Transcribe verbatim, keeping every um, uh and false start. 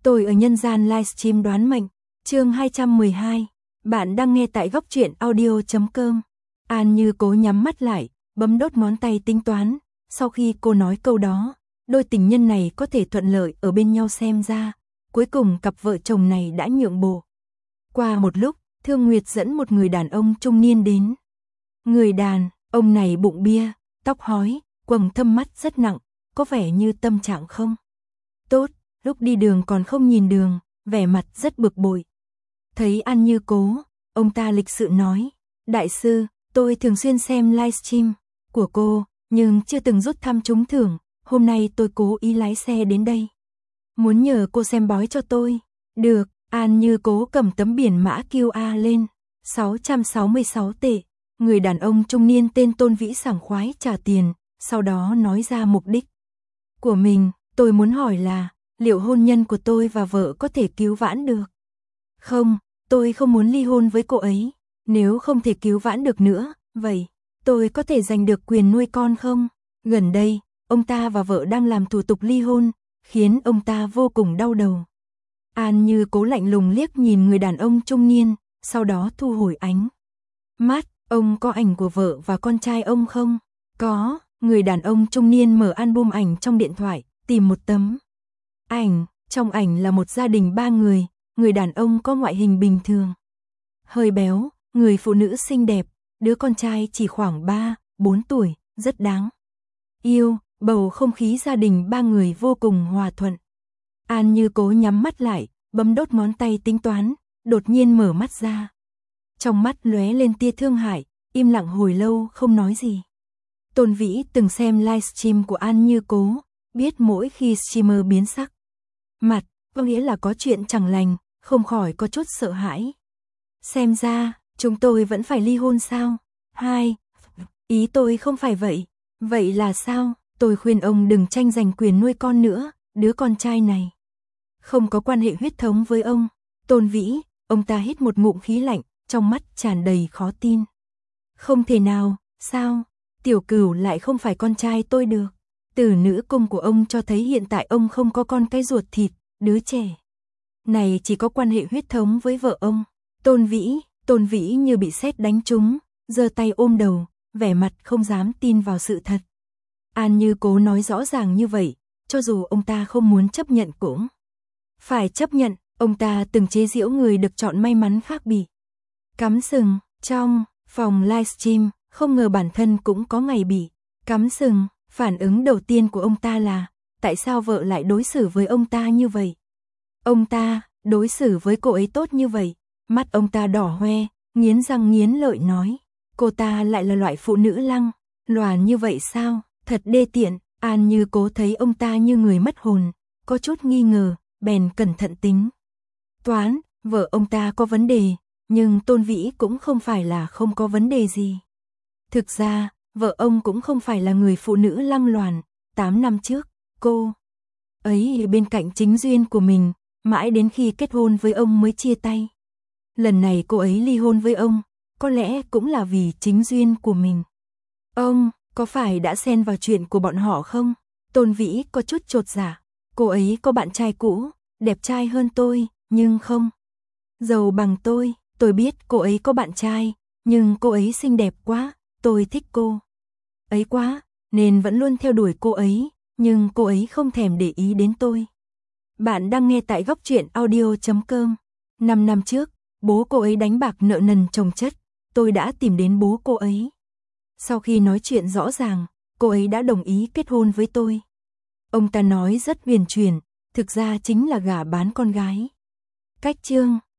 Tôi ở nhân gian livestream đoán mệnh, chương hai trăm mười hai. Bạn đang nghe tại góc truyện audio chấm com. An Như Cố nhắm mắt lại, bấm đốt ngón tay tính toán. Sau khi cô nói câu đó, đôi tình nhân này có thể thuận lợi ở bên nhau xem ra. Cuối cùng cặp vợ chồng này đã nhượng bộ. Qua một lúc, Thương Nguyệt dẫn một người đàn ông trung niên đến. Người đàn, ông này bụng bia, tóc hói, quầng thâm mắt rất nặng, có vẻ như tâm trạng không tốt, lúc đi đường còn không nhìn đường, vẻ mặt rất bực bội. Thấy An Như Cố, ông ta lịch sự nói, đại sư, tôi thường xuyên xem livestream của cô, nhưng chưa từng rút thăm trúng thưởng, hôm nay tôi cố ý lái xe đến đây. Muốn nhờ cô xem bói cho tôi. Được, An Như Cố cầm tấm biển mã quy rờ lên, sáu trăm sáu mươi sáu tệ. Người đàn ông trung niên tên Tôn Vĩ sảng khoái trả tiền, sau đó nói ra mục đích của mình. Tôi muốn hỏi là, liệu hôn nhân của tôi và vợ có thể cứu vãn được? Không, tôi không muốn ly hôn với cô ấy. Nếu không thể cứu vãn được nữa, vậy tôi có thể giành được quyền nuôi con không? Gần đây, ông ta và vợ đang làm thủ tục ly hôn, khiến ông ta vô cùng đau đầu. An Như Cố lạnh lùng liếc nhìn người đàn ông trung niên, sau đó thu hồi ánh mắt. Ông có ảnh của vợ và con trai ông không? Có. Người đàn ông trung niên mở album ảnh trong điện thoại, tìm một tấm ảnh. Trong ảnh là một gia đình ba người, người đàn ông có ngoại hình bình thường, hơi béo, người phụ nữ xinh đẹp, đứa con trai chỉ khoảng ba, bốn tuổi, rất đáng yêu, bầu không khí gia đình ba người vô cùng hòa thuận. An Như Cố nhắm mắt lại, bấm đốt ngón tay tính toán, đột nhiên mở mắt ra. Trong mắt lóe lên tia thương hại, im lặng hồi lâu không nói gì. Tôn Vĩ từng xem livestream của An Như Cố, biết mỗi khi streamer biến sắc mặt, có nghĩa là có chuyện chẳng lành, không khỏi có chút sợ hãi. Xem ra, chúng tôi vẫn phải ly hôn sao? Hai, ý tôi không phải vậy. Vậy là sao? Tôi khuyên ông đừng tranh giành quyền nuôi con nữa, đứa con trai này không có quan hệ huyết thống với ông. Tôn Vĩ, ông ta hít một ngụm khí lạnh, trong mắt tràn đầy khó tin. Không thể nào, sao? Tiểu Cửu lại không phải con trai tôi được. Từ nữ cung của ông cho thấy hiện tại ông không có con cái ruột thịt, đứa trẻ này chỉ có quan hệ huyết thống với vợ ông. Tôn Vĩ, Tôn Vĩ như bị sét đánh trúng, giơ tay ôm đầu, vẻ mặt không dám tin vào sự thật. An Như Cố nói rõ ràng như vậy, cho dù ông ta không muốn chấp nhận cũng phải chấp nhận. Ông ta từng chế giễu người được chọn may mắn khác bị cắm sừng. Trong phòng livestream, không ngờ bản thân cũng có ngày bị cắm sừng. Phản ứng đầu tiên của ông ta là, tại sao vợ lại đối xử với ông ta như vậy? Ông ta đối xử với cô ấy tốt như vậy. Mắt ông ta đỏ hoe, nghiến răng nghiến lợi nói, cô ta lại là loại phụ nữ lăng loàn như vậy sao? Thật đê tiện. An Như Cố thấy ông ta như người mất hồn, có chút nghi ngờ, bèn cẩn thận tính toán, vợ ông ta có vấn đề, nhưng Tôn Vĩ cũng không phải là không có vấn đề gì. Thực ra, vợ ông cũng không phải là người phụ nữ lăng loàn. Tám năm trước, cô ấy bên cạnh chính duyên của mình, mãi đến khi kết hôn với ông mới chia tay. Lần này cô ấy ly hôn với ông, có lẽ cũng là vì chính duyên của mình. Ông có phải đã xen vào chuyện của bọn họ không? Tôn Vĩ có chút chột dạ. Cô ấy có bạn trai cũ, đẹp trai hơn tôi, nhưng không giàu bằng tôi. Tôi biết cô ấy có bạn trai, nhưng cô ấy xinh đẹp quá, tôi thích cô ấy quá, nên vẫn luôn theo đuổi cô ấy, nhưng cô ấy không thèm để ý đến tôi. Bạn đang nghe tại góc truyện audio chấm com. Năm năm trước, bố cô ấy đánh bạc nợ nần chồng chất, tôi đã tìm đến bố cô ấy. Sau khi nói chuyện rõ ràng, cô ấy đã đồng ý kết hôn với tôi. Ông ta nói rất huyền chuyển, thực ra chính là gả bán con gái. Cách chương